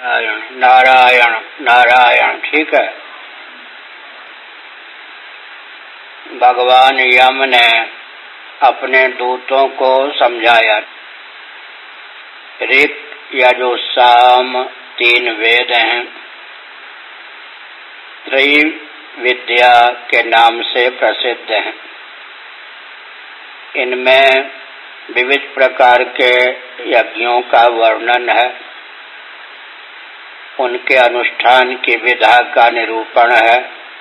नारायण नारायण नारायण। ठीक है। भगवान यम ने अपने दूतों को समझाया। ऋक, यजुः, साम 3 वेद हैं, त्रिविद्या के नाम से प्रसिद्ध हैं। इनमें विविध प्रकार के यज्ञों का वर्णन है, उनके अनुष्ठान की विधा का निरूपण है,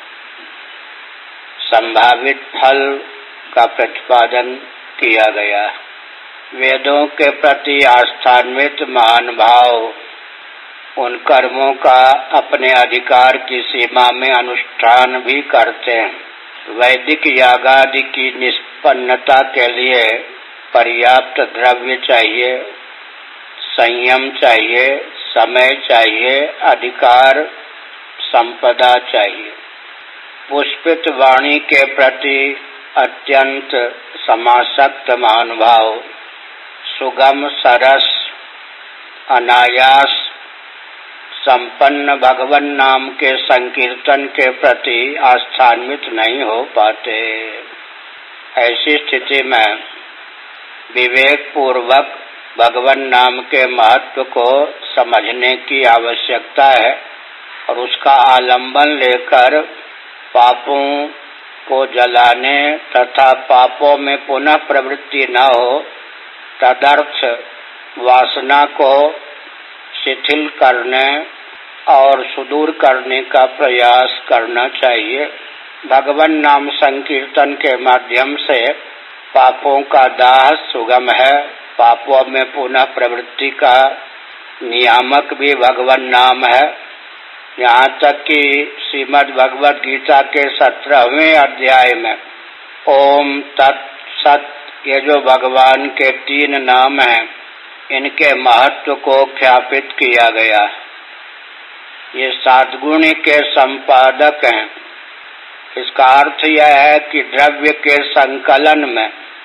संभावित फल का प्रतिपादन किया गया। वेदों के प्रति आस्थान्वित महान भाव उन कर्मों का अपने अधिकार की सीमा में अनुष्ठान भी करते हैं। वैदिक यागादि की निष्पन्नता के लिए पर्याप्त द्रव्य चाहिए, संयम चाहिए, समय चाहिए, अधिकार संपदा चाहिए। पुष्पित वाणी के प्रति अत्यंत समासक्त महानुभाव सुगम, सरस, अनायास संपन्न भगवन नाम के संकीर्तन के प्रति आस्थान्वित नहीं हो पाते। ऐसी स्थिति में विवेक पूर्वक भगवन नाम के महत्व को समझने की आवश्यकता है और उसका आलंबन लेकर पापों को जलाने तथा पापों में पुनः प्रवृत्ति न हो तदर्थ वासना को शिथिल करने और सुदूर करने का प्रयास करना चाहिए। भगवन नाम संकीर्तन के माध्यम से पापों का दाह सुगम है। पापों में पुनः प्रवृत्ति का नियामक भी भगवन नाम है। यहाँ तक कि श्रीमद् भगवद गीता के 17वें अध्याय में ओम तत्सत, ये जो भगवान के 3 नाम हैं, इनके महत्व को ख्यापित किया गया। ये सद्गुण के संपादक हैं। इसका अर्थ यह है कि द्रव्य के संकलन में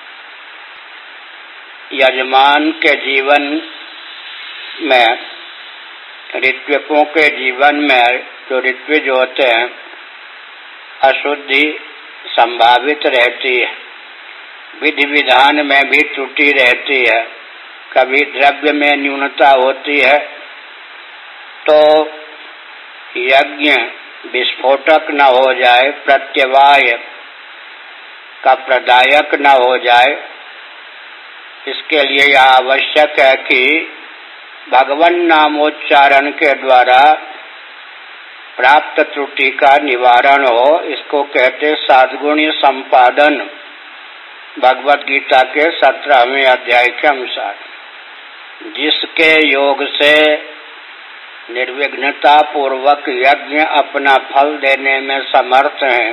यजमान के जीवन में, ऋत्विकों के जीवन में जो ऋत्विज होते हैं, अशुद्धि संभावित रहती है, विधि विधान में भी त्रुटि रहती है, कभी द्रव्य में न्यूनता होती है, तो यज्ञ विस्फोटक न हो जाए, प्रत्यवाय का प्रदायक न हो जाए। इसके लिए यह आवश्यक है कि भगवन नामोच्चारण के द्वारा प्राप्त त्रुटि का निवारण हो। इसको कहते सद्गुण संपादन, भगवद गीता के 17वें अध्याय के अनुसार। जिसके योग से निर्विघ्नता पूर्वक यज्ञ अपना फल देने में समर्थ है,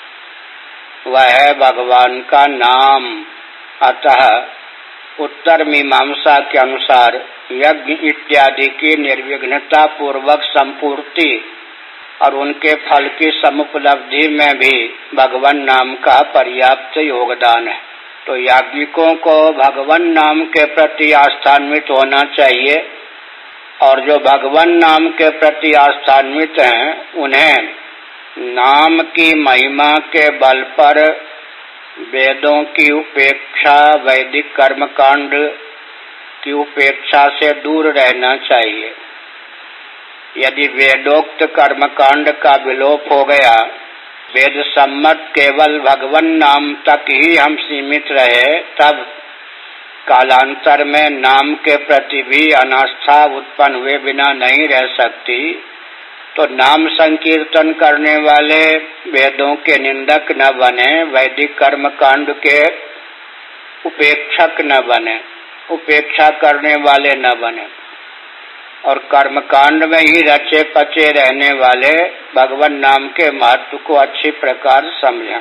वह है भगवान का नाम। अतः उत्तर मीमांसा के अनुसार यज्ञ इत्यादि की निर्विघ्नता पूर्वक संपूर्ति और उनके फल की समुपलब्धि में भी भगवान नाम का पर्याप्त योगदान है। तो याज्ञिकों को भगवान नाम के प्रति आस्थान्वित होना चाहिए और जो भगवान नाम के प्रति आस्थान्वित हैं, उन्हें नाम की महिमा के बल पर वेदों की उपेक्षा, वैदिक कर्मकांड की उपेक्षा से दूर रहना चाहिए। यदि वेदोक्त कर्मकांड का विलोप हो गया, वेद सम्मत केवल भगवन नाम तक ही हम सीमित रहे, तब कालांतर में नाम के प्रति भी अनास्था उत्पन्न हुए बिना नहीं रह सकती। तो नाम संकीर्तन करने वाले वेदों के निंदक न बने, वैदिक कर्मकांड के उपेक्षक न बने, उपेक्षा करने वाले न बने और कर्मकांड में ही रचे पचे रहने वाले भगवान नाम के महत्व को अच्छी प्रकार समझें।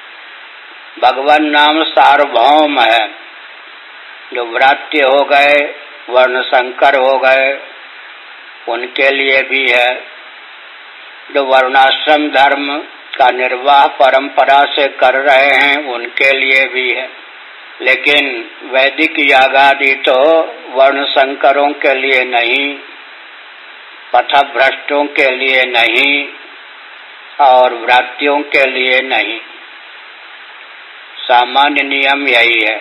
भगवान नाम सार्वभौम है। जो व्रात्य हो गए, वर्ण संकर हो गए, उनके लिए भी है। जो वर्णाश्रम धर्म का निर्वाह परंपरा से कर रहे हैं, उनके लिए भी है। लेकिन वैदिक यागादि तो वर्ण संकरों के लिए नहीं, पथभ्रष्टों के लिए नहीं और व्रात्यों के लिए नहीं। सामान्य नियम यही है।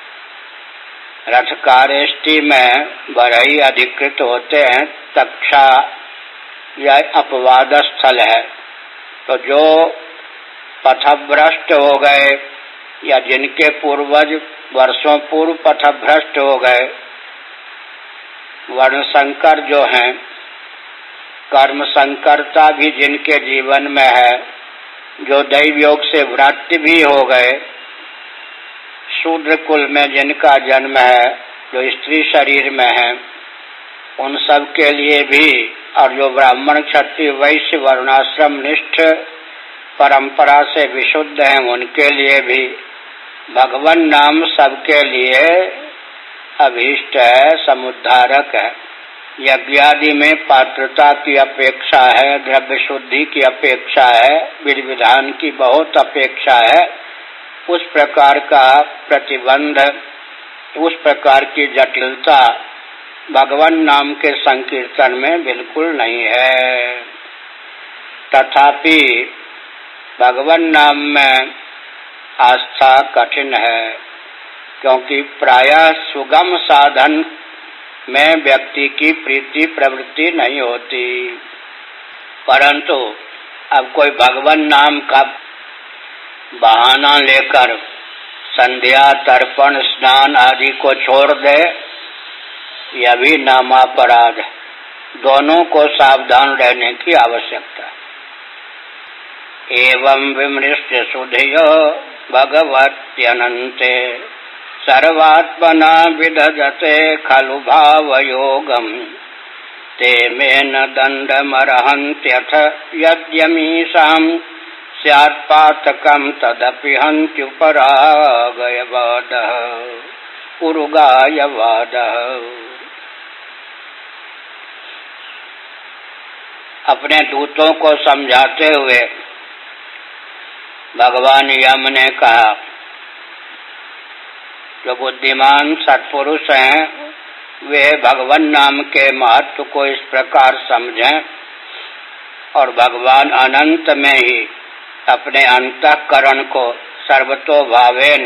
रथकारेष्टि में बढ़ई अधिकृत होते हैं, तक्षा यह अपवाद स्थल है। तो जो पथभ्रष्ट हो गए या जिनके पूर्वज वर्षों पूर्व पथभ्रष्ट हो गए, वर्णशंकर जो हैं, कर्म संकरता भी जिनके जीवन में है, जो दैव योग से व्रात्य भी हो गए, शूद्र कुल में जिनका जन्म है, जो स्त्री शरीर में है, उन सब के लिए भी, और जो ब्राह्मण क्षत्रिय वैश्य वर्णाश्रम निष्ठ परंपरा से विशुद्ध हैं, उनके लिए भी भगवान नाम सबके लिए अभीष्ट है, समुद्धारक है। यज्ञादि में पात्रता की अपेक्षा है, द्रव्य शुद्धि की अपेक्षा है, विधि विधान की बहुत अपेक्षा है। उस प्रकार का प्रतिबंध, उस प्रकार की जटिलता भगवान नाम के संकीर्तन में बिल्कुल नहीं है। तथापि भगवान नाम में आस्था कठिन है, क्योंकि प्रायः सुगम साधन में व्यक्ति की प्रीति प्रवृत्ति नहीं होती। परंतु अब कोई भगवान नाम का बहाना लेकर संध्या तर्पण स्नान आदि को छोड़ दे, यह भी नामापराध। दोनों को सावधान रहने की आवश्यकता। एवं विमृश्य सुधियो भगवत्यनन्ते सर्वात्मना विदधते खलु भावयोगम ते मेन दंडमर्हन्त्यथ यद्यमीषां स्यात्पातकं तदपि हन्त्युपरागयवादः उरुगायवादः। अपने दूतों को समझाते हुए भगवान यम ने कहा, जो बुद्धिमान सत्पुरुष हैं वे भगवान नाम के महत्व को इस प्रकार समझें और भगवान अनंत में ही अपने अंतःकरण को सर्वतो भावेन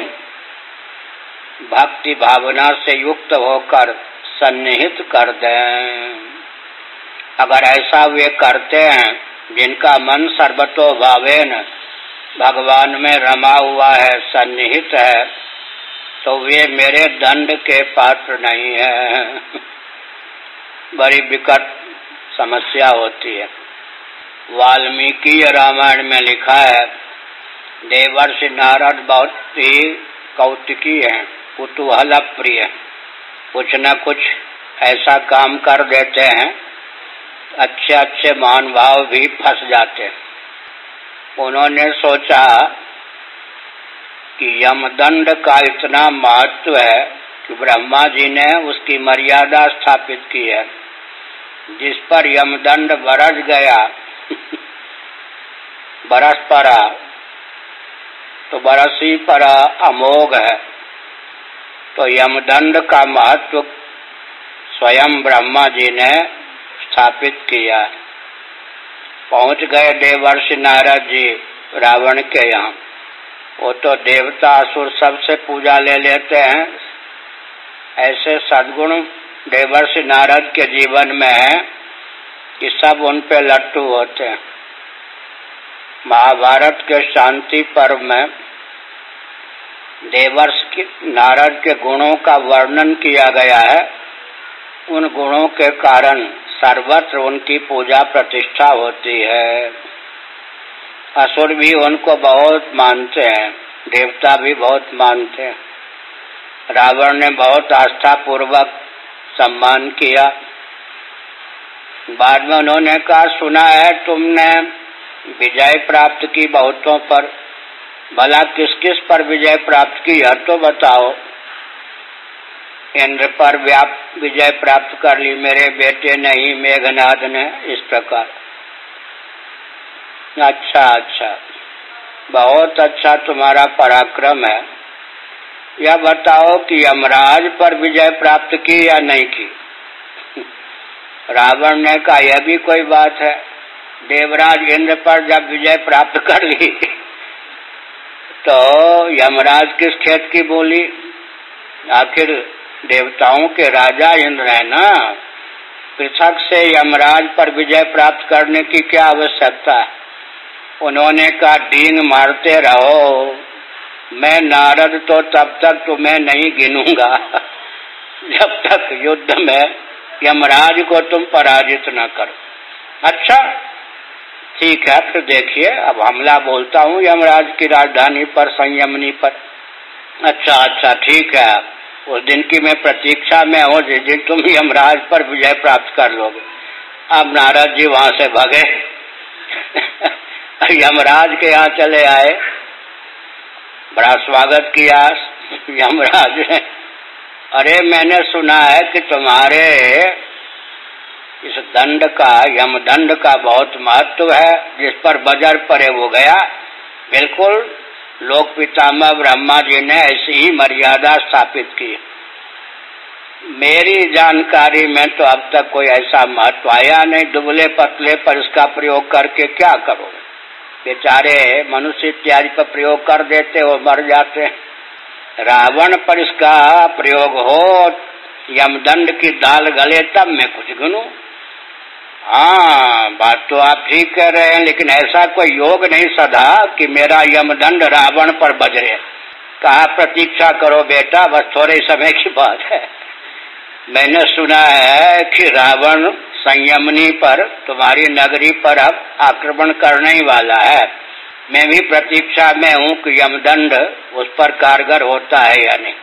भक्ति भावना से युक्त होकर सन्निहित कर दें। अगर ऐसा वे करते हैं, जिनका मन सर्वतो भावेन भगवान में रमा हुआ है, सन्निहित है, तो वे मेरे दंड के पात्र नहीं है। बड़ी विकट समस्या होती है। वाल्मीकि रामायण में लिखा है, देवर्षि नारद बहुत ही कौतुकी हैं, कुतूहल प्रिय, कुछ न कुछ ऐसा काम कर देते हैं, अच्छे अच्छे महानुभाव भी फंस जाते हैं। उन्होंने सोचा कि यमदंड का इतना महत्व है कि ब्रह्मा जी ने उसकी मर्यादा स्थापित की है। जिस पर यमदंड बरस गया बरस पड़ा तो बरसी पड़ा अमोघ है। तो यमदंड का महत्व स्वयं ब्रह्मा जी ने स्थापित किया। पहुंच गए देवर्षि नारद जी रावण के यहाँ। वो तो देवता असुर सबसे पूजा ले लेते हैं। ऐसे सद्गुण देवर्षि नारद के जीवन में है कि सब उन पे लट्टू होते हैं। महाभारत के शांति पर्व में देवर्षि नारद के गुणों का वर्णन किया गया है। उन गुणों के कारण सर्वत्र उनकी पूजा प्रतिष्ठा होती है। असुर भी उनको बहुत मानते हैं, देवता भी बहुत मानते हैं। रावण ने बहुत आस्था पूर्वक सम्मान किया। बाद में उन्होंने कहा, सुना है तुमने विजय प्राप्त की बहुतों पर, भला किस किस पर विजय प्राप्त की है तो बताओ। इंद्र पर विजय प्राप्त कर ली मेरे बेटे ने ही, मेघनाद ने, इस प्रकार। अच्छा अच्छा, बहुत अच्छा तुम्हारा पराक्रम है। यह बताओ कि यमराज पर विजय प्राप्त की या नहीं की। रावण ने कहा यह भी कोई बात है, देवराज इंद्र पर जब विजय प्राप्त कर ली तो यमराज किस खेत की बोली? आखिर देवताओं के राजा इंद्र है ना, पृथक से यमराज पर विजय प्राप्त करने की क्या आवश्यकता है? उन्होंने कहा डींग मारते रहो, मैं नारद तो तब तक तुम्हें नहीं गिनूंगा जब तक युद्ध में यमराज को तुम पराजित न करो। अच्छा ठीक है, फिर देखिए अब हमला बोलता हूँ यमराज की राजधानी पर, संयमनी पर। अच्छा ठीक है, उस दिन की मैं प्रतीक्षा में हूँ जिस दिन तुम यमराज पर विजय प्राप्त कर लोगे। अब नारद जी वहां से भागे यमराज के यहाँ चले आए, बड़ा स्वागत किया यमराज ने। अरे मैंने सुना है कि तुम्हारे इस दंड का, यमदंड का बहुत महत्व है, जिस पर बजर पड़े वो गया। बिल्कुल, लोक पितामह ब्रह्मा जी ने ऐसी ही मर्यादा स्थापित की। मेरी जानकारी में तो अब तक कोई ऐसा महत्व आया नहीं। दुबले पतले पर इसका प्रयोग करके क्या करोगे? बेचारे मनुष्य इत्यादि पर प्रयोग कर देते हो, मर जाते। रावण पर इसका प्रयोग हो, यमदंड की दाल गले, तब मैं कुछ गिनूं। हाँ, बात तो आप ठीक कह रहे हैं, लेकिन ऐसा कोई योग नहीं सधा कि मेरा यमदंड रावण पर बजरे। कहा प्रतीक्षा करो बेटा, बस थोड़े समय की बात है। मैंने सुना है कि रावण संयमनी पर, तुम्हारी नगरी पर अब आक्रमण करने ही वाला है। मैं भी प्रतीक्षा में हूँ कि यमदंड उस पर कारगर होता है या नहीं।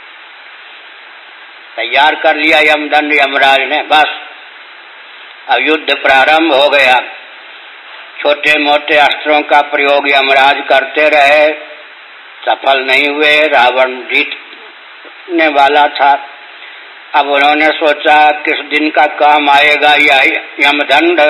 तैयार कर लिया यमदंड यमराज ने। बस अब युद्ध प्रारंभ हो गया। छोटे मोटे अस्त्रों का प्रयोग यमराज करते रहे, सफल नहीं हुए। रावण जीतने वाला था। अब उन्होंने सोचा किस दिन का काम आएगा यह यमदंड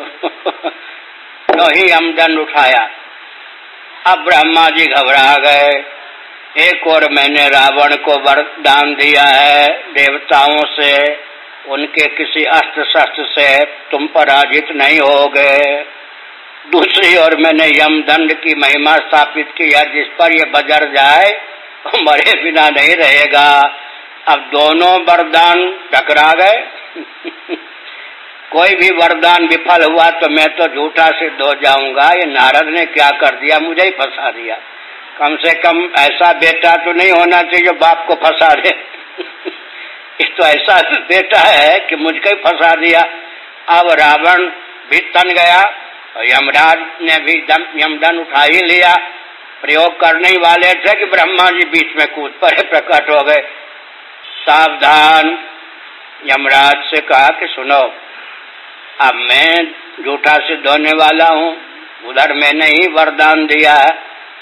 तो ही यमदंड उठाया। अब ब्रह्मा जी घबरा गए। एक और मैंने रावण को वरदान दिया है देवताओं से, उनके किसी अस्त्र शस्त्र से तुम पराजित नहीं होगे। दूसरी ओर मैंने यमदंड की महिमा स्थापित की है, जिस पर ये बजर जाए वो मरे बिना नहीं रहेगा। अब दोनों वरदान टकरा गए कोई भी वरदान विफल हुआ तो मैं तो झूठा सिद्ध हो जाऊंगा। ये नारद ने क्या कर दिया, मुझे ही फंसा दिया। कम से कम ऐसा बेटा तो नहीं होना चाहिए जो बाप को फंसा दे ये तो ऐसा बेटा है कि मुझको ही फंसा दिया। अब रावण भी तन गया और यमराज ने भी यमदंड उठा ही लिया। प्रयोग करने ही वाले थे कि ब्रह्मा जी बीच में कूद पड़े, प्रकट हो गए। सावधान, यमराज से कहा कि सुनो, अब मैं झूठा सिद्ध होने वाला हूँ। उधर मैंने ही वरदान दिया है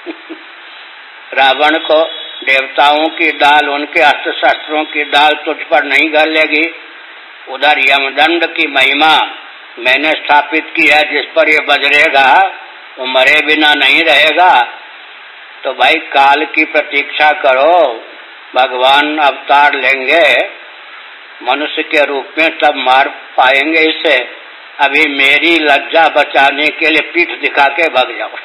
रावण को, देवताओं की दाल, उनके अस्त्र शस्त्रों की दाल तुझ पर नहीं गलेगी। उधर यमदंड की महिमा मैंने स्थापित की है, जिस पर ये बजरेगा वो मरे बिना नहीं रहेगा। तो भाई काल की प्रतीक्षा करो, भगवान अवतार लेंगे मनुष्य के रूप में, तब मार पाएंगे इसे। अभी मेरी लज्जा बचाने के लिए पीठ दिखा के भाग जाओ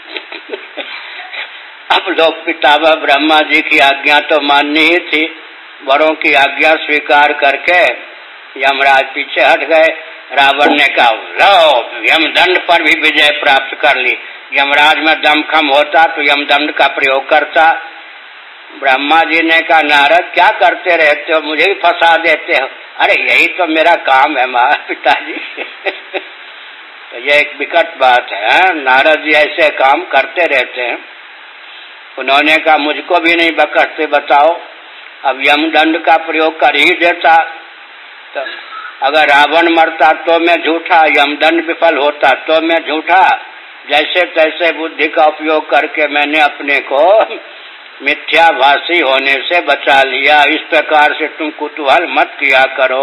अब लोग पितामह ब्रह्मा जी की आज्ञा तो माननी ही थी। वरों की आज्ञा स्वीकार करके यमराज पीछे हट गए। रावण ने कहा लो, यमदंड पर भी विजय प्राप्त कर ली। यमराज में दमखम होता तो यमदंड का प्रयोग करता। ब्रह्मा जी ने कहा नारद क्या करते रहते हो, मुझे भी फंसा देते हो। अरे यही तो मेरा काम है माँ पिताजी तो यह एक विकट बात है। नारद जी ऐसे काम करते रहते हैं। उन्होंने कहा मुझको भी नहीं बकसते, बताओ। अब यमदंड का प्रयोग कर ही देता। तो अगर रावण मरता तो मैं झूठा, यमदंड विफल होता तो मैं झूठा। जैसे तैसे बुद्धि का उपयोग करके मैंने अपने को मिथ्याभाषी होने से बचा लिया। इस प्रकार से तुम कुतूहल मत किया करो।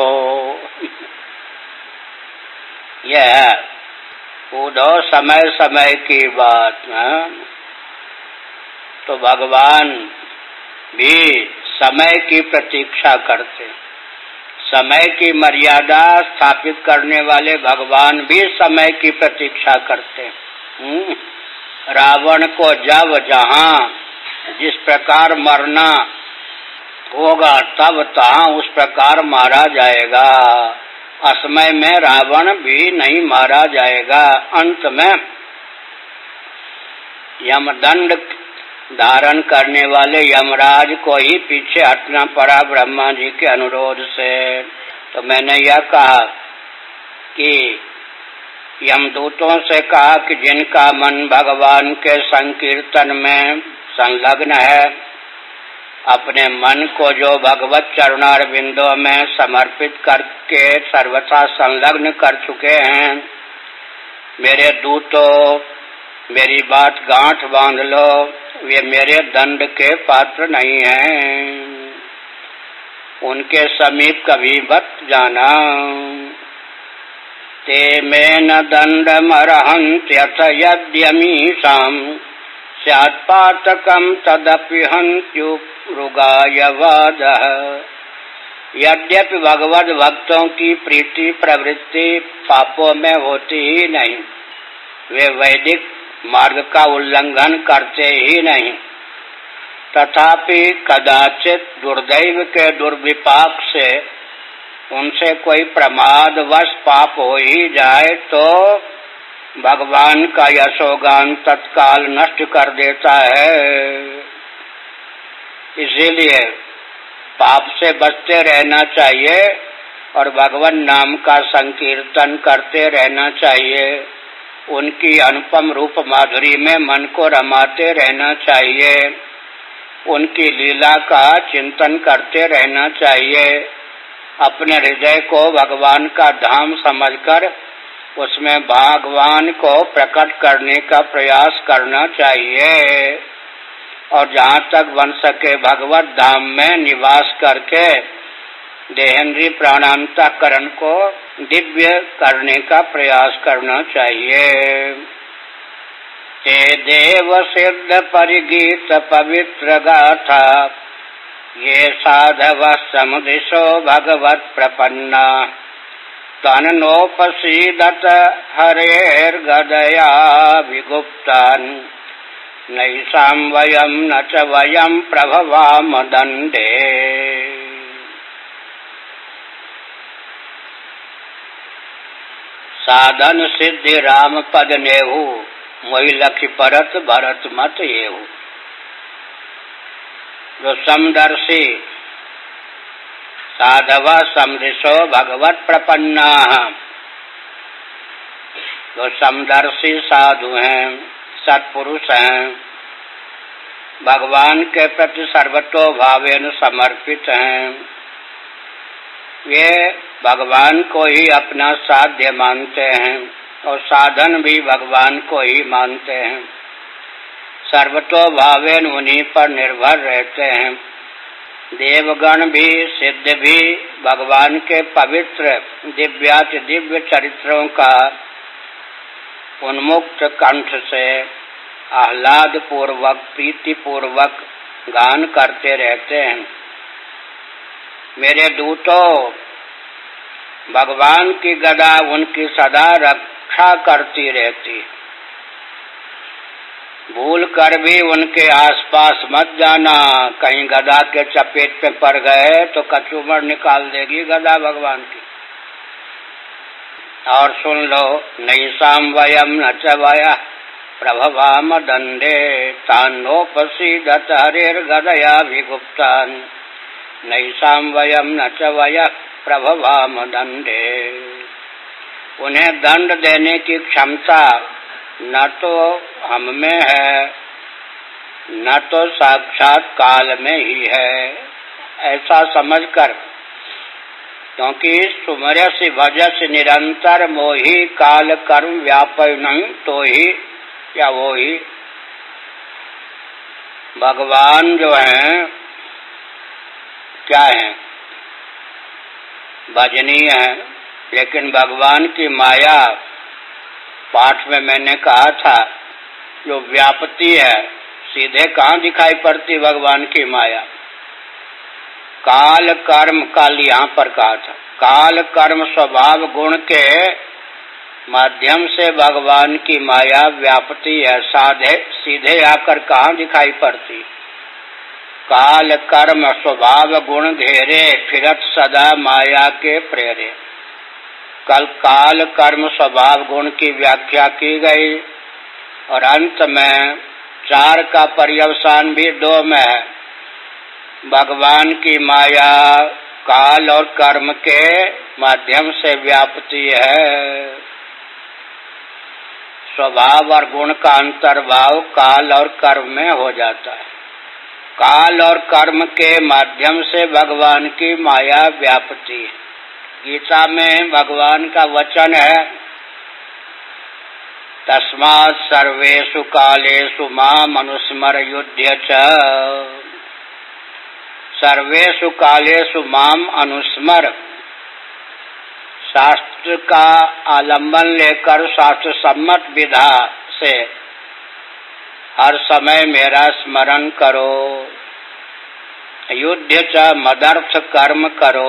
यह कूदो समय समय की बात है। तो भगवान भी समय की प्रतीक्षा करते। समय की मर्यादा स्थापित करने वाले भगवान भी समय की प्रतीक्षा करते हैं। रावण को जब जहाँ जिस प्रकार मरना होगा तब तहाँ उस प्रकार मारा जाएगा। असमय में रावण भी नहीं मारा जाएगा। अंत में यमदंड धारण करने वाले यमराज को ही पीछे हटना पड़ा ब्रह्मा जी के अनुरोध से। तो मैंने यह कहा कि यमदूतों से कहा कि जिनका मन भगवान के संकीर्तन में संलग्न है, अपने मन को जो भगवत चरणारविंदों में समर्पित करके सर्वथा संलग्न कर चुके हैं, मेरे दूतों मेरी बात गांठ बांध लो, वे मेरे दंड के पात्र नहीं हैं, उनके समीप कभी मत जाना। ते में न दंडमर्हन्त्यथ यद्यमीषाम् स्यात्पातकम् तदपि हन्त्युरुगायवादः। यद्यपि भगवद भक्तों की प्रीति प्रवृत्ति पापों में होती ही नहीं, वे वैदिक मार्ग का उल्लंघन करते ही नहीं, तथापि कदाचित दुर्दैव के दुर्विपाक से उनसे कोई प्रमादवश पाप हो ही जाए तो भगवान का यशोगान तत्काल नष्ट कर देता है। इसीलिए पाप से बचते रहना चाहिए और भगवान नाम का संकीर्तन करते रहना चाहिए। उनकी अनुपम रूप माधुरी में मन को रमाते रहना चाहिए। उनकी लीला का चिंतन करते रहना चाहिए। अपने हृदय को भगवान का धाम समझकर उसमें भगवान को प्रकट करने का प्रयास करना चाहिए और जहाँ तक बन सके भगवत धाम में निवास करके देहेंद्रीय प्राणांतःकरण को दिव्य करने का प्रयास करना चाहिए। हे देव सिद्ध परिगीत पवित्र गाथा, ये साधव समुदिशो भगवत प्रपन्ना, तन्नोपसीदत हरेर्गदया विगुप्तान्, नैषां वयं न च वयं प्रभवाम दंडे। साधन सिद्धि राम पद नेहु, मोहि लखि परत भरत मत येहु। जो समदर्शी साधवा समदृशो भगवत प्रपन्ना, जो समदर्शी साधु हैं, सत्पुरुष हैं, भगवान के प्रति सर्वतो भावेन समर्पित हैं, वे भगवान को ही अपना साध्य मानते हैं और साधन भी भगवान को ही मानते हैं। सर्वतो भावेन उन्हीं पर निर्भर रहते हैं। देवगण भी सिद्ध भी भगवान के पवित्र दिव्याति दिव्य चरित्रों का उन्मुक्त कंठ से आह्लाद पूर्वक प्रीति पूर्वक गान करते रहते हैं। मेरे दूतों, भगवान की गदा उनकी सदा रक्षा करती रहती, भूल कर भी उनके आसपास मत जाना। कहीं गदा के चपेट पे पड़ गए तो कचूमर निकाल देगी गदा भगवान की। और सुन लो, नैषां वयं न च वयः प्रभवाम दंडे, तान्नोपसीदत हरेर्गदया विगुप्तान्, नैषां वयं न च वयः प्रभवाम दंडे। उन्हें दंड देने की क्षमता न तो हम में है, न तो साक्षात काल में ही है, ऐसा समझकर, क्योंकि सुमरसि भजसि निरंतर मोहि काल कर्म व्यापनं तो ही या वो ही। भगवान जो हैं क्या हैं? भजनीय है, लेकिन भगवान की माया, पाठ में मैंने कहा था, जो व्यापती है, सीधे कहाँ दिखाई पड़ती भगवान की माया? काल कर्म, काल यहाँ पर कहा था, काल कर्म स्वभाव गुण के माध्यम से भगवान की माया व्यापती है। साधे सीधे आकर कहाँ दिखाई पड़ती? काल कर्म स्वभाव गुण घेरे, फिरत सदा माया के प्रेरे। कल काल कर्म स्वभाव गुण की व्याख्या की गई और अंत में 4 का पर्यवसान भी 2 में है। भगवान की माया काल और कर्म के माध्यम से व्यापती है। स्वभाव और गुण का अंतर्भाव काल और कर्म में हो जाता है। काल और कर्म के माध्यम से भगवान की माया व्यापती है। गीता में भगवान का वचन है, तस्मात् सर्वेषु कालेषु माम् अनुस्मर युध्य च। सर्वेषु कालेषु माम् अनुस्मर, शास्त्र का आलंबन लेकर शास्त्र सम्मत विधा से हर समय मेरा स्मरण करो। युध्य च, मदर्थ कर्म करो।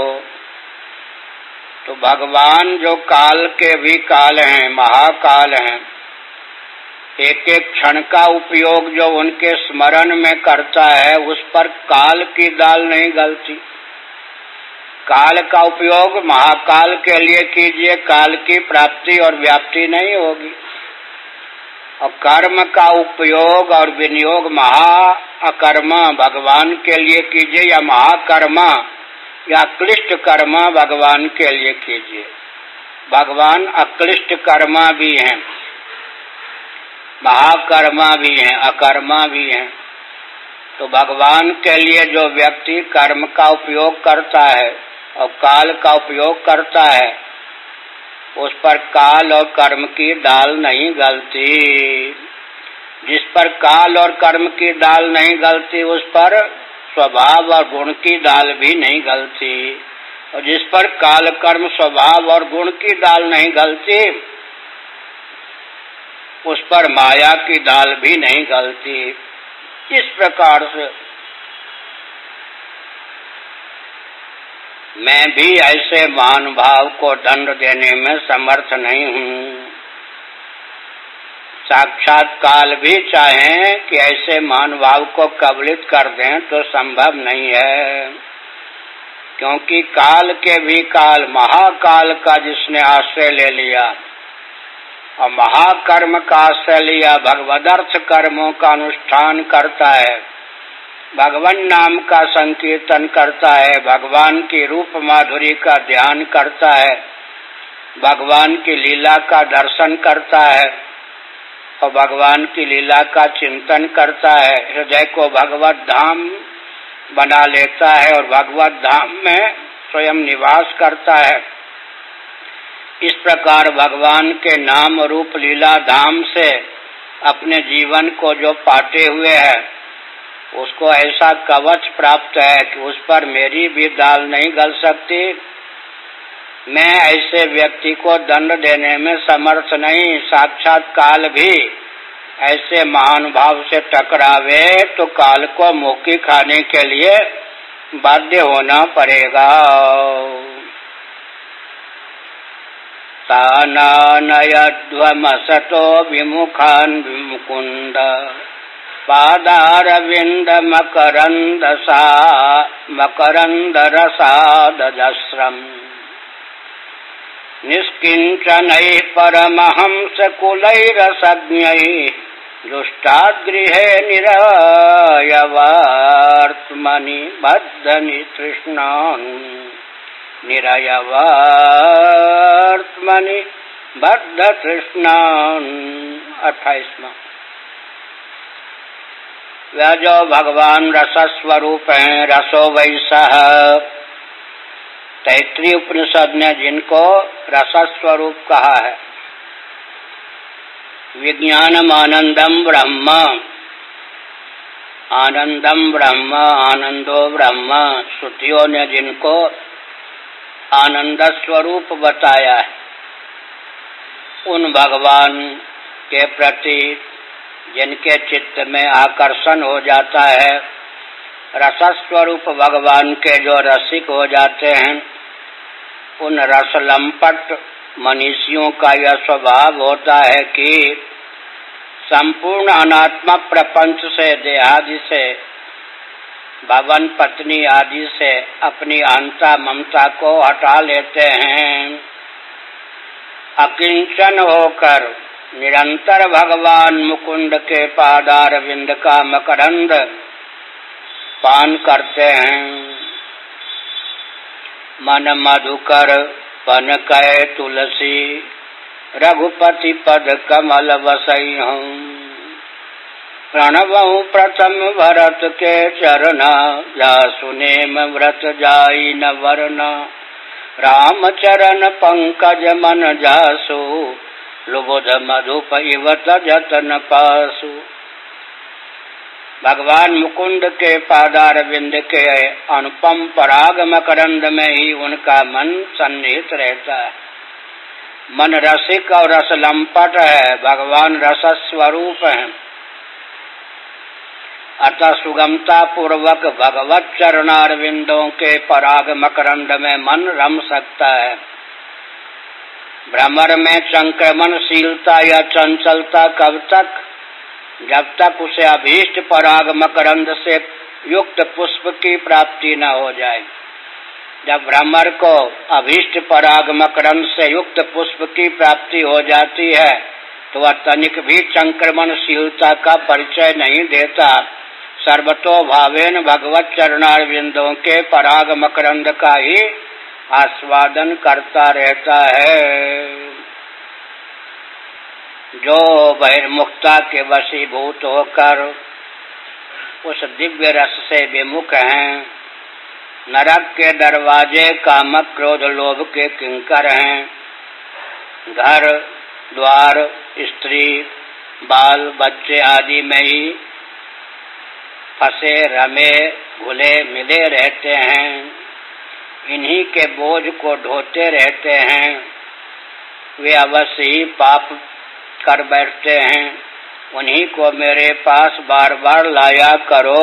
तो भगवान जो काल के भी काल हैं, महाकाल हैं, एक एक क्षण का उपयोग जो उनके स्मरण में करता है उस पर काल की दाल नहीं गलती। काल का उपयोग महाकाल के लिए कीजिए, काल की प्राप्ति और व्याप्ति नहीं होगी। और कर्म का उपयोग और विनियोग महाअकर्म भगवान के लिए कीजिए या महाकर्म या अक्लिष्ट कर्म भगवान के लिए कीजिए। भगवान अक्लिष्ट कर्मा भी हैं, महाकर्मा भी हैं, अकर्मा भी हैं। तो भगवान के लिए जो व्यक्ति कर्म का उपयोग करता है और काल का उपयोग करता है उस पर काल और कर्म की दाल नहीं गलती। जिस पर काल और कर्म की दाल नहीं गलती उस पर स्वभाव और गुण की दाल भी नहीं गलती। और जिस पर काल कर्म स्वभाव और गुण की दाल नहीं गलती उस पर माया की दाल भी नहीं गलती। इस प्रकार से मैं भी ऐसे महानुभाव को दंड देने में समर्थ नहीं हूँ। साक्षात काल भी चाहें कि ऐसे महानुभाव को कबलित कर दें तो संभव नहीं है, क्योंकि काल के भी काल, महाकाल का जिसने आश्रय ले लिया और महाकर्म का आश्रय लिया, भगवदर्थ कर्मों का अनुष्ठान करता है, भगवान नाम का संकीर्तन करता है, भगवान की रूप माधुरी का ध्यान करता है, भगवान की लीला का दर्शन करता है और भगवान की लीला का चिंतन करता है, हृदय को भगवत धाम बना लेता है और भगवत धाम में स्वयं निवास करता है। इस प्रकार भगवान के नाम रूप लीला धाम से अपने जीवन को जो पाटे हुए है उसको ऐसा कवच प्राप्त है कि उस पर मेरी भी दाल नहीं गल सकती। मैं ऐसे व्यक्ति को दंड देने में समर्थ नहीं। साक्षात काल भी ऐसे महानुभाव से टकरावे तो काल को मुक्की खाने के लिए बाध्य होना पड़ेगा। तानानयध्वमसतो विमुखान् विमुकुन्द पादारविन्द मकरन्दरसादजस्रम् निष्किञ्चनैः परमहंसकुलैरसज्ञैः दुष्टाद्गृहे निरयवार्त्मनि बद्धनि तृष्णान् निरयवार्त्मनि बद्ध तृष्णान्। 28वां। वह जो भगवान रसस्वरूप हैं, रसो वैसः, तैत्रीय उपनिषद ने जिनको रसस्वरूप कहा है, विज्ञानम आनंदम ब्रह्म, आनंदम ब्रह्म, आनंदो ब्रह्म, श्रुतियों ने जिनको आनंद स्वरूप बताया है, उन भगवान के प्रति जिनके चित्त में आकर्षण हो जाता है, रसस्वरूप भगवान के जो रसिक हो जाते हैं, उन रसलंपट मनीषियों का यह स्वभाव होता है कि संपूर्ण अनात्मा प्रपंच से, देहादि से, भवन पत्नी आदि से अपनी अहंता ममता को हटा लेते हैं। अकिंचन होकर निरंतर भगवान मुकुंद के पादार विंद का मकरंद पान करते हैं। मन मधुकर पन कै तुलसी, रघुपति पद कमल बसई हूँ। प्रणवहु प्रथम भरत के चरना, जा सुनेम व्रत जाई न वरना। राम चरण पंकज मन जासु, लुबुध मधुप इवत जतन पासु। भगवान मुकुंद के पादार विंद के अनुपम पराग मकरंद में ही उनका मन सन्निहित रहता है। मन रसिक और रसलंपट है, भगवान रसस्वरूप है। अतः सुगमता पूर्वक भगवत चरणारविंदों के पराग मकरंद में मन रम सकता है। भ्रमर में संक्रमणशीलता या चंचलता कब तक? जब तक उसे अभीष्ट पराग मकरंद से युक्त पुष्प की प्राप्ति न हो जाए। जब भ्रमर को अभीष्ट पराग मकरंद से युक्त पुष्प की प्राप्ति हो जाती है तो वह तनिक भी संक्रमणशीलता का परिचय नहीं देता। सर्वतो भावेन भगवत चरणारविंदों के पराग मकरंद का ही आस्वादन करता रहता है। जो बहिर्मुखता के वशीभूत होकर उस दिव्य रस से विमुख हैं, नरक के दरवाजे कामक क्रोध लोभ के किंकर हैं। घर द्वार स्त्री बाल बच्चे आदि में ही फंसे रमे घुले मिले रहते हैं। इन्हीं के बोझ को ढोते रहते हैं। वे अवश्य ही पाप कर बैठते हैं। उन्हीं को मेरे पास बार बार लाया करो।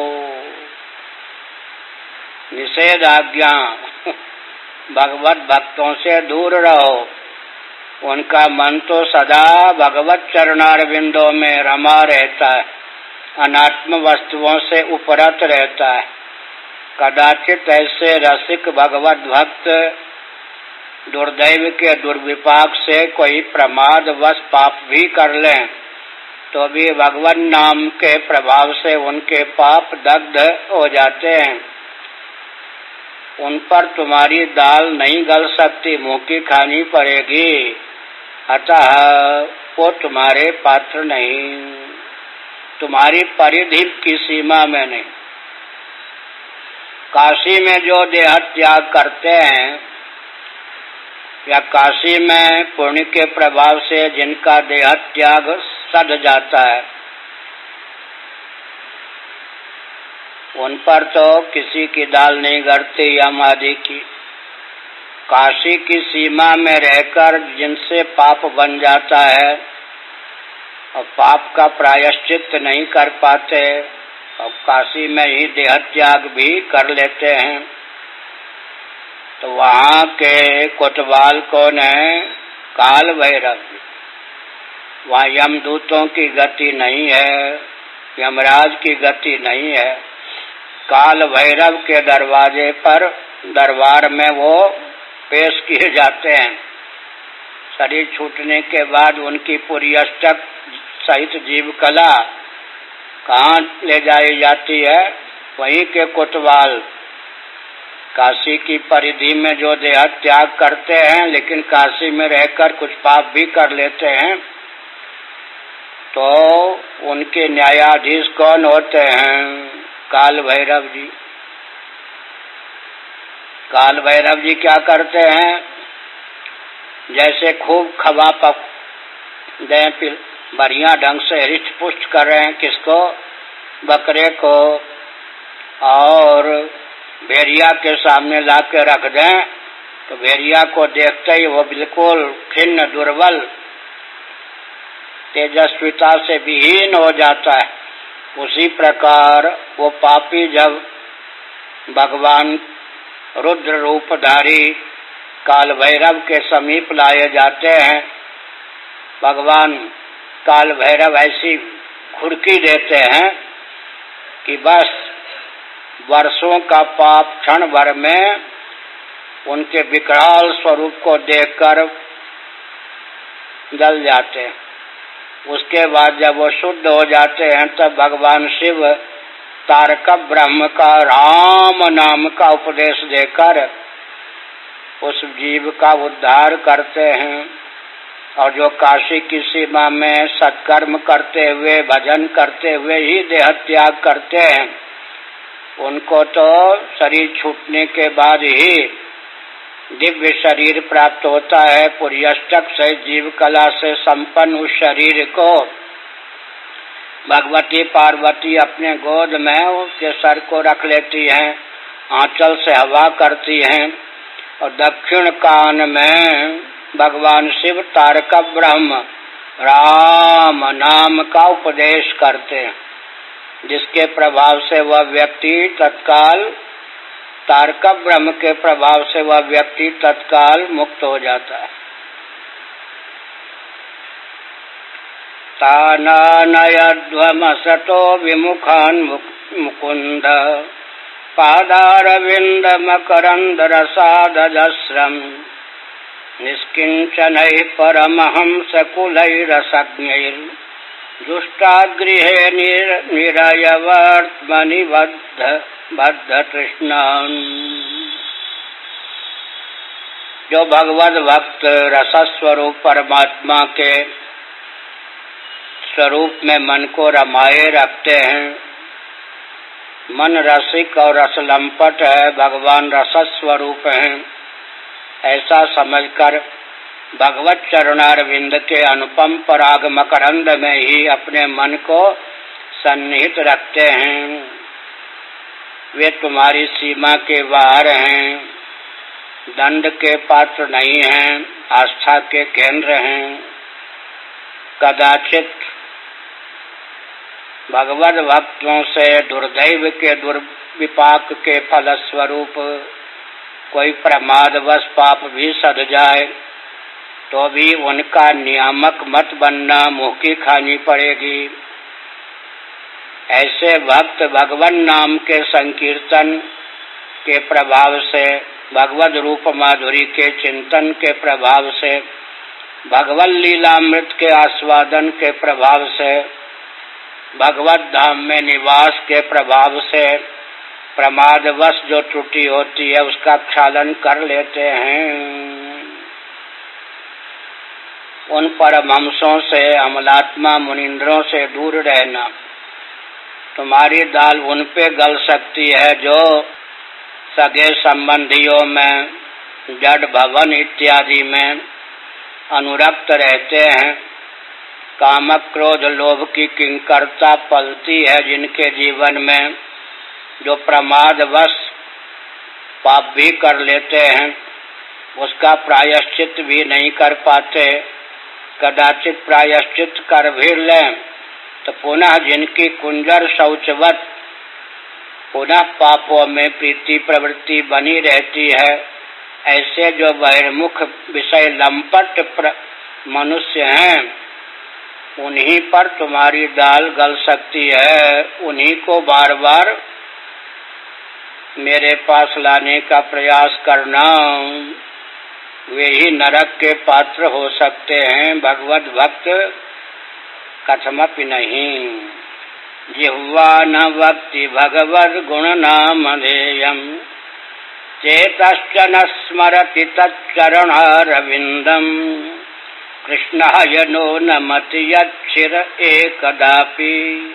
निषेध आज्ञा, भगवत भक्तों से दूर रहो। उनका मन तो सदा भगवत चरणारविंदों में रमा रहता है, अनात्म वस्तुओं से उपरत रहता है। कदाचित ऐसे रसिक भगवत भक्त दुर्दैव के दुर्विपाक से कोई प्रमादवश पाप भी कर लें तो भी भगवान नाम के प्रभाव से उनके पाप दग्ध हो जाते हैं। उन पर तुम्हारी दाल नहीं गल सकती, मुंह की खानी पड़ेगी। अतः वो तुम्हारे पात्र नहीं, तुम्हारी परिधि की सीमा में नहीं। काशी में जो देह त्याग करते हैं या काशी में पुण्य के प्रभाव से जिनका देह त्याग सध जाता है, उन पर तो किसी की दाल नहीं गड़ती यम आदि की। काशी की सीमा में रहकर जिनसे पाप बन जाता है और पाप का प्रायश्चित नहीं कर पाते और काशी में ही देह त्याग भी कर लेते हैं, तो वहाँ के कोतवाल कौन है? काल भैरव। वहाँ यमदूतों की गति नहीं है, यमराज की गति नहीं है। काल भैरव के दरवाजे पर दरबार में वो पेश किए जाते हैं। शरीर छूटने के बाद उनकी पूरी अष्टक सहित जीव कला कहाँ ले जाई जाती है? वहीं के कोतवाल काशी की परिधि में जो देह त्याग करते हैं लेकिन काशी में रहकर कुछ पाप भी कर लेते हैं, तो उनके न्यायाधीश कौन होते हैं? काल भैरव जी। काल भैरव जी क्या करते हैं? जैसे खूब खवा पक दें, बढ़िया ढंग से हृष्ट पुष्ट कर रहे हैं किसको? बकरे को, और भेड़िया के सामने ला के रख दें तो भेड़िया को देखते ही वो बिल्कुल खिन्न दुर्बल तेजस्विता से विहीन हो जाता है। उसी प्रकार वो पापी जब भगवान रुद्र रूपधारी काल भैरव के समीप लाए जाते हैं, भगवान काल भैरव ऐसी घुड़की देते हैं कि बस वर्षों का पाप क्षण भर में उनके विकराल स्वरूप को देखकर जल जाते हैं। उसके बाद जब वो शुद्ध हो जाते हैं तब भगवान शिव तारक ब्रह्म का राम नाम का उपदेश देकर उस जीव का उद्धार करते हैं। और जो काशी की सीमा में सत्कर्म करते हुए भजन करते हुए ही देह त्याग करते हैं, उनको तो शरीर छूटने के बाद ही दिव्य शरीर प्राप्त होता है। पुर्यष्टक से जीव कला से संपन्न उस शरीर को भगवती पार्वती अपने गोद में उसके सर को रख लेती हैं, आंचल से हवा करती हैं और दक्षिण कान में भगवान शिव तारक ब्रह्म राम नाम का उपदेश करते हैं, जिसके प्रभाव से वह व्यक्ति तत्काल तारक ब्रह्म के प्रभाव से वह व्यक्ति तत्काल मुक्त हो जाता है। तानानयध्वमसतो विमुखान् मुकुन्द पादारविन्द मकरन्द रसादजस्रम् निष्किञ्चनैः परमहंसकुलैरसज्ञैर् दुष्टागृहे निरयवर्त्मनि बद्ध तृष्णान्। जो भगवद भक्त रसस्वरूप परमात्मा के स्वरूप में मन को रमाए रखते हैं, मन रसिक और रसलंपट है, भगवान रसस्वरूप हैं, ऐसा समझकर भगवत चरणारविंद के अनुपम पराग मकरंद में ही अपने मन को सन्निहित रखते हैं। वे तुम्हारी सीमा के बाहर हैं, दंड के पात्र नहीं हैं, आस्था के केंद्र हैं। कदाचित भगवद भक्तों से दुर्दैव के दुर्विपाक के फलस्वरूप कोई प्रमादवश पाप भी सध जाए तो भी उनका नियामक मत बनना, मुँह की खानी पड़ेगी। ऐसे भक्त भगवान नाम के संकीर्तन के प्रभाव से, भगवद रूप माधुरी के चिंतन के प्रभाव से, भगवत लीलामृत के आस्वादन के प्रभाव से, भगवत धाम में निवास के प्रभाव से प्रमादवश जो त्रुटि होती है उसका क्षालन कर लेते हैं। उन परमहंसों से, अमलात्मा मुनिंद्रों से दूर रहना। तुम्हारी दाल उन पे गल सकती है जो सगे संबंधियों में, जड़ भवन इत्यादि में अनुरक्त रहते हैं। कामक क्रोध लोभ की किंकरता पलती है जिनके जीवन में, जो प्रमादवश पाप भी कर लेते हैं, उसका प्रायश्चित भी नहीं कर पाते। कदाचित प्रायश्चित कर भी लें तो पुनः जिनकी कुंजर शौचवत पुनः पापों में प्रीति प्रवृत्ति बनी रहती है, ऐसे जो बहिर्मुख विषय लंपट मनुष्य हैं, उन्हीं पर तुम्हारी दाल गल सकती है। उन्हीं को बार बार मेरे पास लाने का प्रयास करना, वे ही नरक के पात्र हो सकते हैं, भगवत भक्त कथमपि नहीं। जिह्वा न वक्ति भगवद गुण नामधेयम् चेतश्च न स्मरति तच्चरणारविन्दम् कृष्णाय नो नमति यच्छिर एकदापि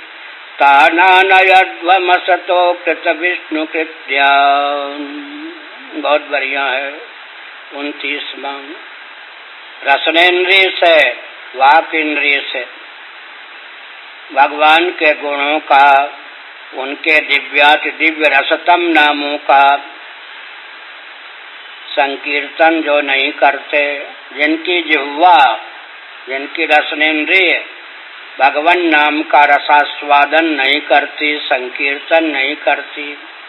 तानानयध्वमसतो कृत विष्णु कृत्या। बहुत बढ़िया है। 29वां रसनेन्द्रिय से, वाक इंद्रिय से भगवान के गुणों का, उनके दिव्याति दिव्य रसतम नामों का संकीर्तन जो नहीं करते, जिनकी जिह्वा, जिनकी रसनेन्द्रिय भगवान नाम का रसास्वादन नहीं करती, संकीर्तन नहीं करती,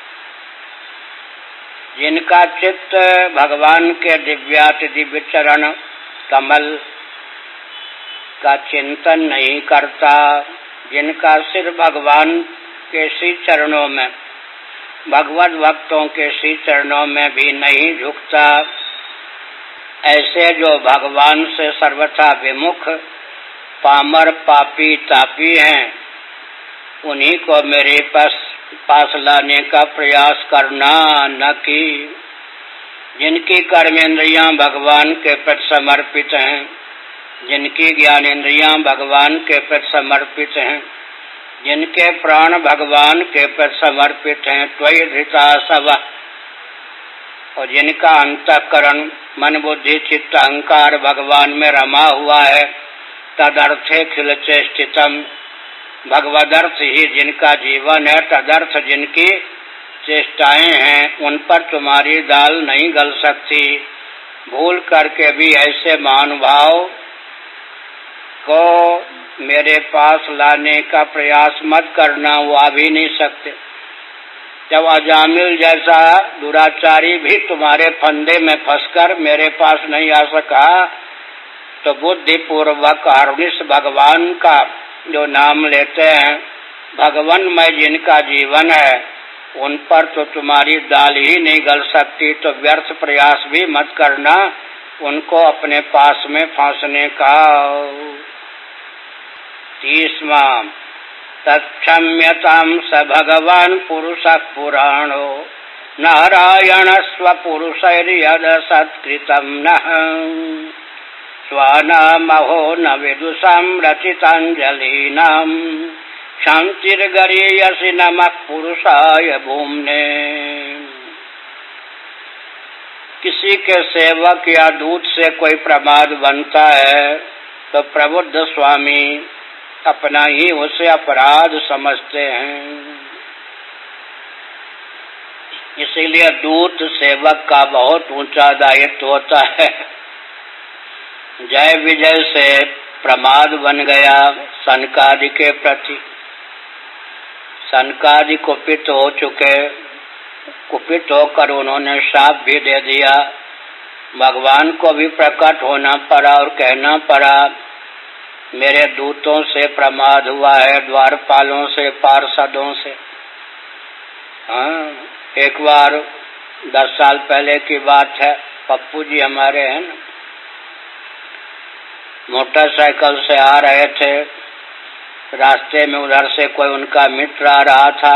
जिनका चित्त भगवान के दिव्याति दिव्य चरण कमल का चिंतन नहीं करता, जिनका सिर भगवान के श्री चरणों में, भगवत भक्तों के श्री चरणों में भी नहीं झुकता, ऐसे जो भगवान से सर्वथा विमुख पामर पापी तापी हैं, उन्हीं को मेरे पास लाने का प्रयास करना, न कि जिनकी कर्मेंद्रियां भगवान के प्रति समर्पित हैं, जिनकी ज्ञानेंद्रियां भगवान के प्रति समर्पित हैं, जिनके प्राण भगवान के प्रति समर्पित हैं, त्वयि धृता सवः, और जिनका अंतःकरण मन बुद्धि चित्त अहंकार भगवान में रमा हुआ है, तदर्थे खिल चेष्टितम, भगवदर्थ ही जिनका जीवन है, तदर्थ जिनकी चेष्टाएं हैं, उन पर तुम्हारी दाल नहीं गल सकती। भूल करके भी ऐसे महानुभाव को मेरे पास लाने का प्रयास मत करना, वो आ भी नहीं सकते। जब अजामिल जैसा दुराचारी भी तुम्हारे फंदे में फंसकर मेरे पास नहीं आ सका, तो बुद्धि पूर्वक हरनिश भगवान का जो नाम लेते हैं, भगवानमय जिनका जीवन है, उन पर तो तुम्हारी दाल ही नहीं गल सकती। तो व्यर्थ प्रयास भी मत करना उनको अपने पास में फांसने का। 30वां तत्क्षम्यतां स भगवान पुरुषः पुराणो नारायण स्वपुरुषैर्यद सत्कृतं नः स्वानामहो न विदुषां रचिताञ्जलीनां शान्तिर्गरीयसि नमः पुरुषाय भूम्ने। किसी के सेवक या दूत से कोई प्रमाद बनता है तो प्रबुद्ध स्वामी अपना ही उसे अपराध समझते हैं। इसीलिए दूत सेवक का बहुत ऊंचा दायित्व होता है। जय विजय से प्रमाद बन गया सनकादि के प्रति, सनकादि कुपित हो चुके, कुपित होकर उन्होंने शाप भी दे दिया। भगवान को भी प्रकट होना पड़ा और कहना पड़ा, मेरे दूतों से प्रमाद हुआ है, द्वारपालों से, पार्षदों से। हाँ, एक बार 10 साल पहले की बात है, पप्पू जी हमारे हैं ना, मोटरसाइकिल से आ रहे थे, रास्ते में उधर से कोई उनका मित्र आ रहा था।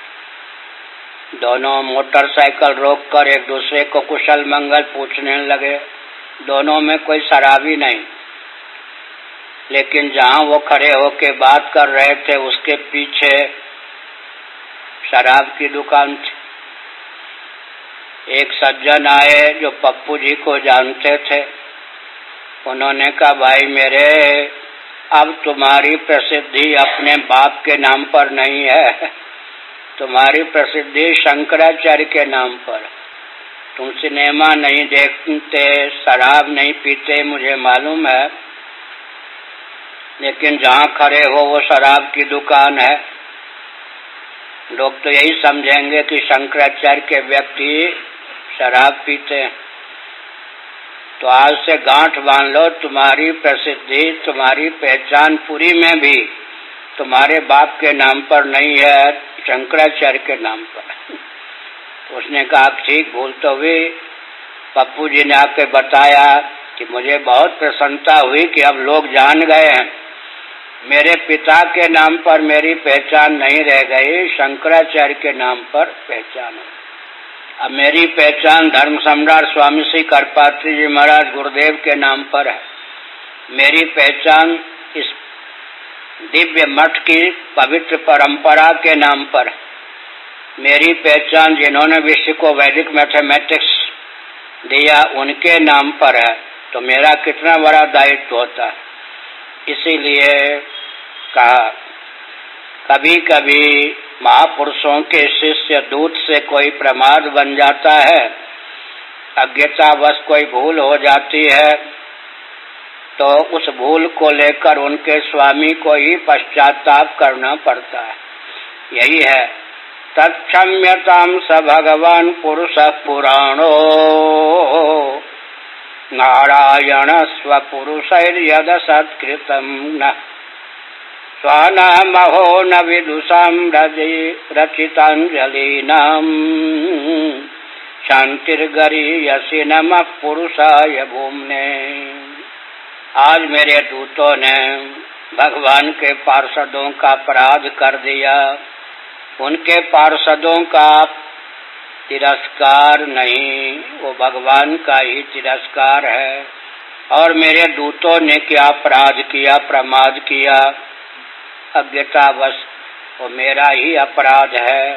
दोनों मोटरसाइकिल रोककर एक दूसरे को कुशल मंगल पूछने लगे। दोनों में कोई शराबी नहीं, लेकिन जहां वो खड़े होके बात कर रहे थे उसके पीछे शराब की दुकान थी। एक सज्जन आए जो पप्पू जी को जानते थे। उन्होंने कहा, भाई मेरे, अब तुम्हारी प्रसिद्धि अपने बाप के नाम पर नहीं है, तुम्हारी प्रसिद्धि शंकराचार्य के नाम पर। तुम सिनेमा नहीं देखते, शराब नहीं पीते, मुझे मालूम है, लेकिन जहाँ खड़े हो वो शराब की दुकान है। लोग तो यही समझेंगे कि शंकराचार्य के व्यक्ति शराब पीते हैं। तो आज से गांठ बांध लो, तुम्हारी प्रसिद्धि, तुम्हारी पहचान पूरी में भी तुम्हारे बाप के नाम पर नहीं है, शंकराचार्य के नाम पर। उसने कहा, ठीक, भूल तो हुई। पप्पू जी ने आके बताया कि मुझे बहुत प्रसन्नता हुई कि अब लोग जान गए हैं, मेरे पिता के नाम पर मेरी पहचान नहीं रह गई, शंकराचार्य के नाम पर पहचान है। अब मेरी पहचान धर्म सम्राट स्वामी श्री करपात्री जी महाराज गुरुदेव के नाम पर है। मेरी पहचान इस दिव्य मठ की पवित्र परंपरा के नाम पर। मेरी पहचान जिन्होंने विश्व को वैदिक मैथमेटिक्स दिया उनके नाम पर है। तो मेरा कितना बड़ा दायित्व होता है। इसीलिए कहा, कभी कभी महापुरुषों के शिष्य दूत से कोई प्रमाद बन जाता है, अज्ञतावश कोई भूल हो जाती है, तो उस भूल को लेकर उनके स्वामी को ही पश्चाताप करना पड़ता है। यही है तत्क्षम्यतां स भगवान पुरुष पुराणो नारायण स्वपुरुषैर्यद सत्कृतं न स्वानामहो न विदुषां रचितांजलीनां शांतिर्गरीयसि नमः पुरुषाय भूम्ने। आज मेरे दूतों ने भगवान के पार्षदों का अपराध कर दिया। उनके पार्षदों का तिरस्कार नहीं, वो भगवान का ही तिरस्कार है। और मेरे दूतों ने क्या अपराध किया, प्रमाद किया, अज्ञतावश, वो मेरा ही अपराध है।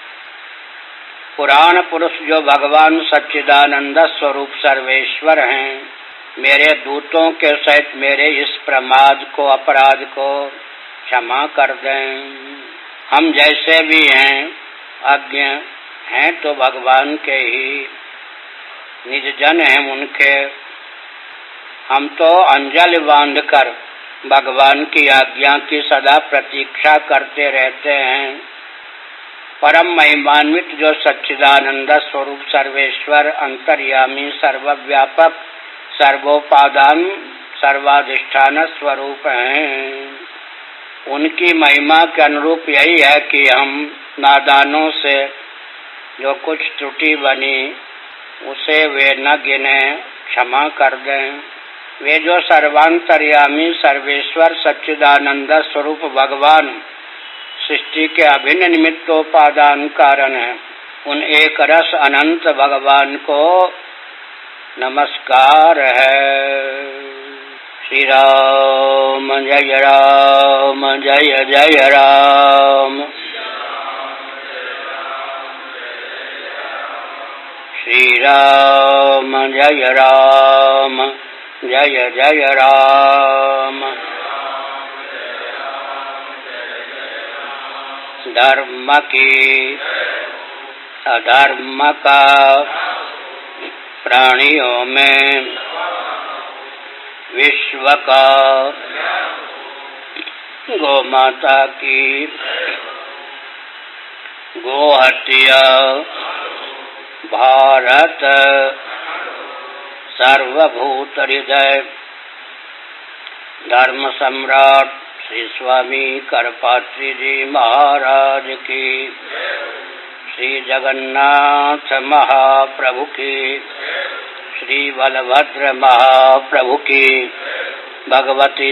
पुराण पुरुष जो भगवान सच्चिदानंद स्वरूप सर्वेश्वर हैं, मेरे दूतों के सहित मेरे इस प्रमाद को, अपराध को क्षमा कर दें। हम जैसे भी हैं, अज्ञ हैं तो भगवान के ही निज जन हैं उनके। हम तो अंजलि बांधकर भगवान की आज्ञा की सदा प्रतीक्षा करते रहते हैं। परम महिमान्वित जो सच्चिदानंद स्वरूप सर्वेश्वर अंतर्यामी सर्वव्यापक सर्वोपादान सर्वाधिष्ठान स्वरूप हैं, उनकी महिमा के अनुरूप यही है कि हम नादानों से जो कुछ त्रुटि बनी उसे वे न गिने, क्षमा कर दें। वे जो सर्वांतर्यामी सर्वेश्वर सच्चिदानंद स्वरूप भगवान सृष्टि के अभिन्न निमित्तोपादान कारण है, उन एक रस अनंत भगवान को नमस्कार है। श्री राम जय राम जय जय राम। श्री राम जय राम जय जय राम। धर्म की अधर्म का प्राणियों में, विश्व का गौ माता की गोहत्या, भारत सर्वभूत हृदय धर्म सम्राट श्री स्वामी करपात्री जी महाराज की, श्री जगन्नाथ महाप्रभु की, श्री बलभद्र महाप्रभु की, भगवती